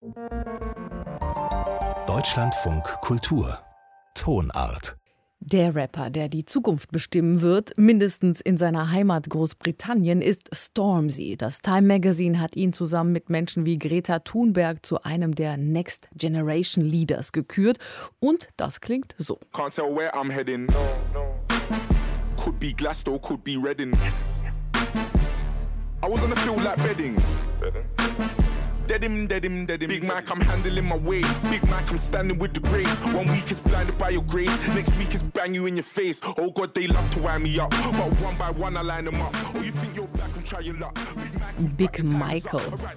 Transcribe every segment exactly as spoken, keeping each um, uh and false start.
Deutschlandfunk Kultur Tonart. Der Rapper, der die Zukunft bestimmen wird, mindestens in seiner Heimat Großbritannien, ist Stormzy. Das Time Magazine hat ihn zusammen mit Menschen wie Greta Thunberg zu einem der Next Generation Leaders gekürt. Und das klingt so. Can't tell where I'm heading. No, no. Could be Glasgow, could be Reading. I was on the field like bedding. Dead him, dead him, dead him. Big Mac, I'm handling my weight. Big Mac, I'm standing with the grace. One week is blinded by your grace. Next week is bang you in your face. Oh God, they love to wind me up. But one by one I line them up. Oh, you think you're back and try your luck. Big Michael,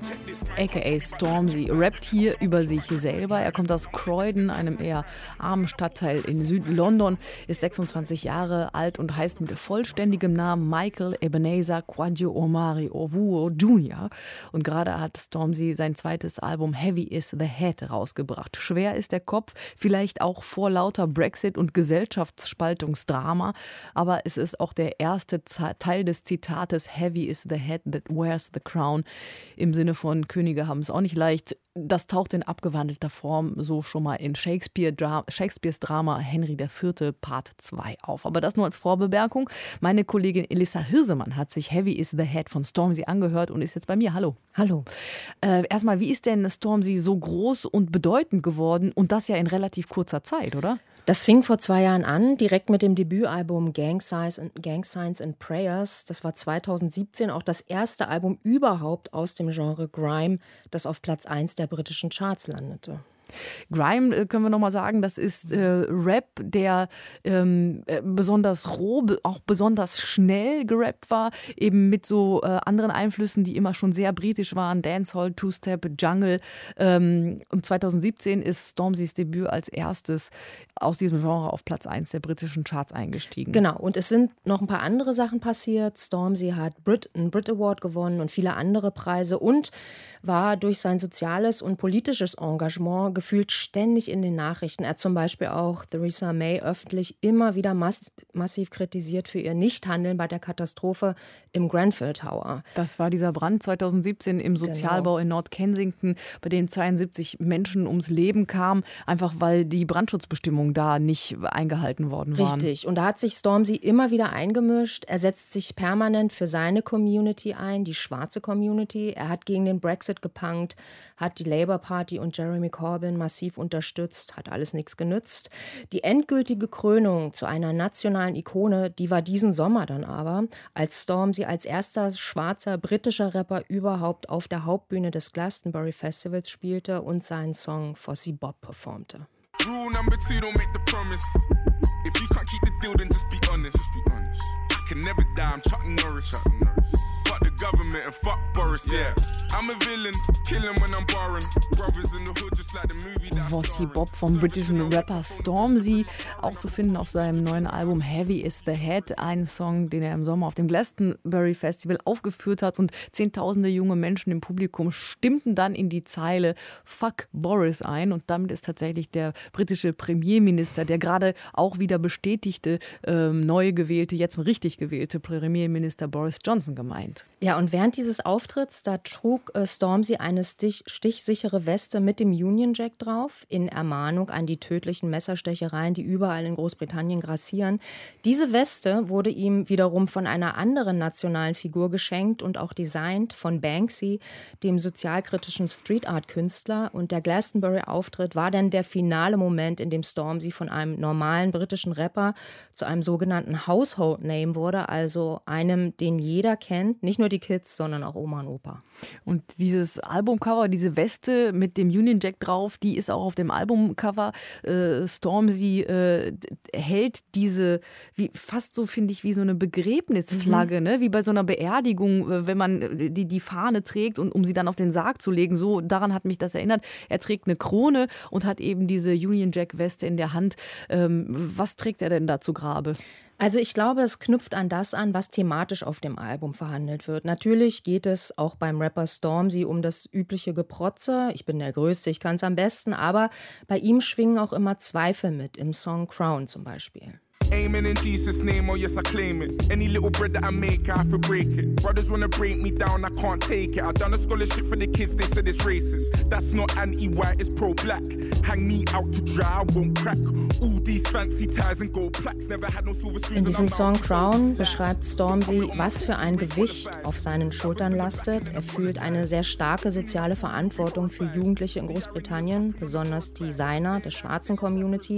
aka Stormzy, rappt hier über sich selber. Er kommt aus Croydon, einem eher armen Stadtteil in Süd-London, ist sechsundzwanzig Jahre alt und heißt mit vollständigem Namen Michael Ebenezer Kwadwo Omari Owuo Junior Und gerade hat Stormzy sein zweites Album Heavy is the Head rausgebracht. Schwer ist der Kopf, vielleicht auch vor lauter Brexit und Gesellschaftsspaltungsdrama, aber es ist auch der erste Teil des Zitates Heavy is the Head that wears the crown. Im Sinne von Könige haben es auch nicht leicht. Das taucht in abgewandelter Form so schon mal in Shakespeare Dra- Shakespeares Drama Henry der Vierte Part zwei auf. Aber das nur als Vorbemerkung. Meine Kollegin Elissa Hirsemann hat sich Heavy is the Head von Stormzy angehört und ist jetzt bei mir. Hallo. Hallo. Äh, erstmal, wie ist denn Stormzy so groß und bedeutend geworden und das ja in relativ kurzer Zeit, oder? Das fing vor zwei Jahren an, direkt mit dem Debütalbum Gang Signs and, Gang Signs and Prayers. Das war zweitausendsiebzehn auch das erste Album überhaupt aus dem Genre Grime, das auf Platz eins der britischen Charts landete. Grime, äh, können wir nochmal sagen, das ist äh, Rap, der ähm, äh, besonders roh, be- auch besonders schnell gerappt war, eben mit so äh, anderen Einflüssen, die immer schon sehr britisch waren, Dancehall, Two-Step, Jungle. Ähm, und zweitausendsiebzehn ist Stormzys Debüt als erstes aus diesem Genre auf Platz eins der britischen Charts eingestiegen. Genau, und es sind noch ein paar andere Sachen passiert. Stormzy hat Brit, einen Brit Award gewonnen und viele andere Preise und war durch sein soziales und politisches Engagement gefühlt ständig in den Nachrichten. Er hat zum Beispiel auch Theresa May öffentlich immer wieder mass- massiv kritisiert für ihr Nichthandeln bei der Katastrophe im Grenfell Tower. Das war dieser Brand zweitausendsiebzehn im Sozialbau genau. in Nord Kensington, bei dem zweiundsiebzig Menschen ums Leben kamen, einfach weil die Brandschutzbestimmungen da nicht eingehalten worden waren. Richtig. Und da hat sich Stormzy immer wieder eingemischt. Er setzt sich permanent für seine Community ein, die schwarze Community. Er hat gegen den Brexit gepunkt, hat die Labour Party und Jeremy Corbyn massiv unterstützt, hat alles nichts genützt. Die endgültige Krönung zu einer nationalen Ikone, die war diesen Sommer dann aber, als Stormzy als erster schwarzer britischer Rapper überhaupt auf der Hauptbühne des Glastonbury Festivals spielte und seinen Song Vossi Bob performte. Rule number two, don't make the promise. If you can't keep the deal, then just be honest. Just be honest. I can never die, I'm Chuck Norris. Chuck Norris. Fuck the government and fuck Boris, yeah. I'm a villain, killing when I'm barring. Brothers in the hood, just like the movie that's Vossi Bob vom britischen Rapper Stormzy, auch zu finden auf seinem neuen Album Heavy is the Head, ein Song, den er im Sommer auf dem Glastonbury Festival aufgeführt hat und zehntausende junge Menschen im Publikum stimmten dann in die Zeile Fuck Boris ein und damit ist tatsächlich der britische Premierminister, der gerade auch wieder bestätigte, ähm, neu gewählte, jetzt richtig gewählte Premierminister Boris Johnson gemeint. Ja, und während dieses Auftritts, da trug äh, Stormzy eine stich, stichsichere Weste mit dem Union Jack drauf, in Ermahnung an die tödlichen Messerstechereien, die überall in Großbritannien grassieren. Diese Weste wurde ihm wiederum von einer anderen nationalen Figur geschenkt und auch designt von Banksy, dem sozialkritischen Street-Art-Künstler. Und der Glastonbury-Auftritt war dann der finale Moment, in dem Stormzy von einem normalen britischen Rapper zu einem sogenannten Household Name wurde, also einem, den jeder kennt, nicht nur die Kids, sondern auch Oma und Opa. Und dieses Albumcover, diese Weste mit dem Union Jack drauf, die ist auch auf dem Albumcover. Äh, Stormzy äh, hält diese, wie, fast so finde ich, wie so eine Begräbnisflagge, mhm. ne? Wie bei so einer Beerdigung, wenn man die, die Fahne trägt und um sie dann auf den Sarg zu legen. So, daran hat mich das erinnert. Er trägt eine Krone und hat eben diese Union Jack Weste in der Hand. Ähm, was trägt er denn da zu Grabe? Also ich glaube, es knüpft an das an, was thematisch auf dem Album verhandelt wird. Natürlich geht es auch beim Rapper Stormzy um das übliche Geprotze. Ich bin der Größte, ich kann es am besten. Aber bei ihm schwingen auch immer Zweifel mit, im Song Crown zum Beispiel. Amen in Jesus' name, oh yes I claim it. Any little bread that I make, I have to break it. Brothers wanna break me down, I can't take it. I done a scholarship for the kids, they said it's racist. That's not anti-white, it's pro-black. Hang me out to dry, I won't crack. All these fancy ties and gold plaques, never had no silver spoons. In diesem Song Crown beschreibt Stormzy, was für ein Gewicht auf seinen Schultern lastet. Er fühlt eine sehr starke soziale Verantwortung für Jugendliche in Großbritannien, besonders die seiner, der schwarzen Community.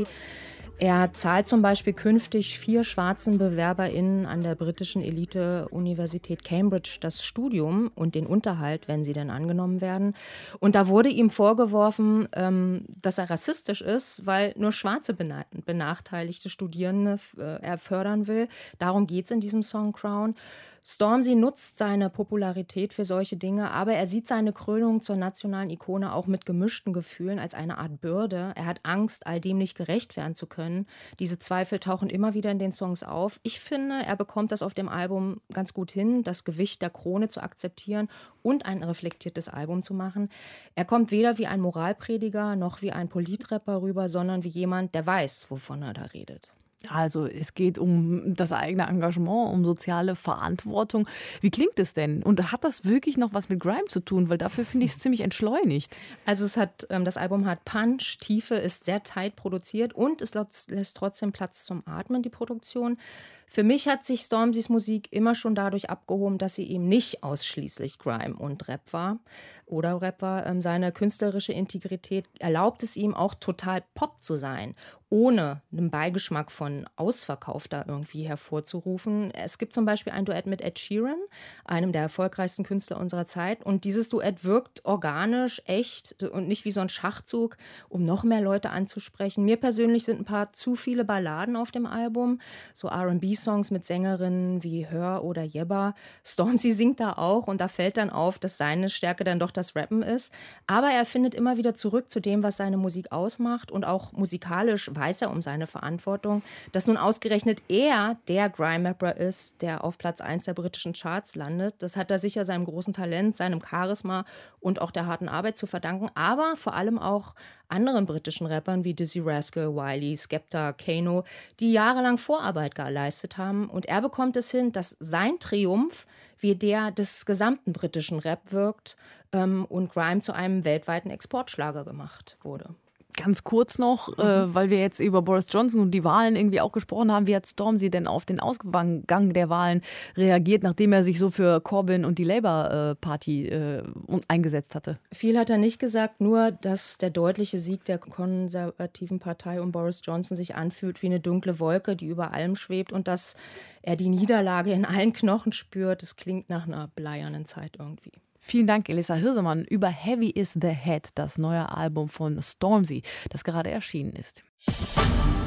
Er zahlt zum Beispiel künftig vier schwarzen BewerberInnen an der britischen Elite-Universität Cambridge das Studium und den Unterhalt, wenn sie denn angenommen werden. Und da wurde ihm vorgeworfen, ähm, dass er rassistisch ist, weil nur schwarze bena- benachteiligte Studierende äh, er fördern will. Darum geht es in diesem Song Crown. Stormzy nutzt seine Popularität für solche Dinge, aber er sieht seine Krönung zur nationalen Ikone auch mit gemischten Gefühlen als eine Art Bürde. Er hat Angst, all dem nicht gerecht werden zu können. Diese Zweifel tauchen immer wieder in den Songs auf. Ich finde, er bekommt das auf dem Album ganz gut hin, das Gewicht der Krone zu akzeptieren und ein reflektiertes Album zu machen. Er kommt weder wie ein Moralprediger noch wie ein Politrapper rüber, sondern wie jemand, der weiß, wovon er da redet. Also es geht um das eigene Engagement, um soziale Verantwortung. Wie klingt es denn? Und hat das wirklich noch was mit Grime zu tun? Weil dafür finde ich es ziemlich entschleunigt. Also es hat, ähm, das Album hat Punch, Tiefe, ist sehr tight produziert und es lässt trotzdem Platz zum Atmen, die Produktion. Für mich hat sich Stormzys Musik immer schon dadurch abgehoben, dass sie eben nicht ausschließlich Grime und Rap war oder Rap war. Ähm, seine künstlerische Integrität erlaubt es ihm auch total Pop zu sein, ohne einen Beigeschmack von Ausverkauf da irgendwie hervorzurufen. Es gibt zum Beispiel ein Duett mit Ed Sheeran, einem der erfolgreichsten Künstler unserer Zeit. Und dieses Duett wirkt organisch, echt und nicht wie so ein Schachzug, um noch mehr Leute anzusprechen. Mir persönlich sind ein paar zu viele Balladen auf dem Album, so R and B-Songs mit Sängerinnen wie Her oder Yebba. Stormzy singt da auch und da fällt dann auf, dass seine Stärke dann doch das Rappen ist. Aber er findet immer wieder zurück zu dem, was seine Musik ausmacht, und auch musikalisch weiß er um seine Verantwortung, dass nun ausgerechnet er der Grime-Rapper ist, der auf Platz eins der britischen Charts landet. Das hat er sicher seinem großen Talent, seinem Charisma und auch der harten Arbeit zu verdanken, aber vor allem auch anderen britischen Rappern wie Dizzee Rascal, Wiley, Skepta, Kano, die jahrelang Vorarbeit geleistet haben. Und er bekommt es hin, dass sein Triumph wie der des gesamten britischen Rap wirkt ähm, und Grime zu einem weltweiten Exportschlager gemacht wurde. Ganz kurz noch, mhm. äh, weil wir jetzt über Boris Johnson und die Wahlen irgendwie auch gesprochen haben. Wie hat Stormzy denn auf den Ausgang der Wahlen reagiert, nachdem er sich so für Corbyn und die Labour-Party äh, eingesetzt hatte? Viel hat er nicht gesagt, nur dass der deutliche Sieg der konservativen Partei um Boris Johnson sich anfühlt wie eine dunkle Wolke, die über allem schwebt, und dass er die Niederlage in allen Knochen spürt. Das klingt nach einer bleiernen Zeit irgendwie. Vielen Dank, Elissa Hirsemann, über Heavy is the Head, das neue Album von Stormzy, das gerade erschienen ist.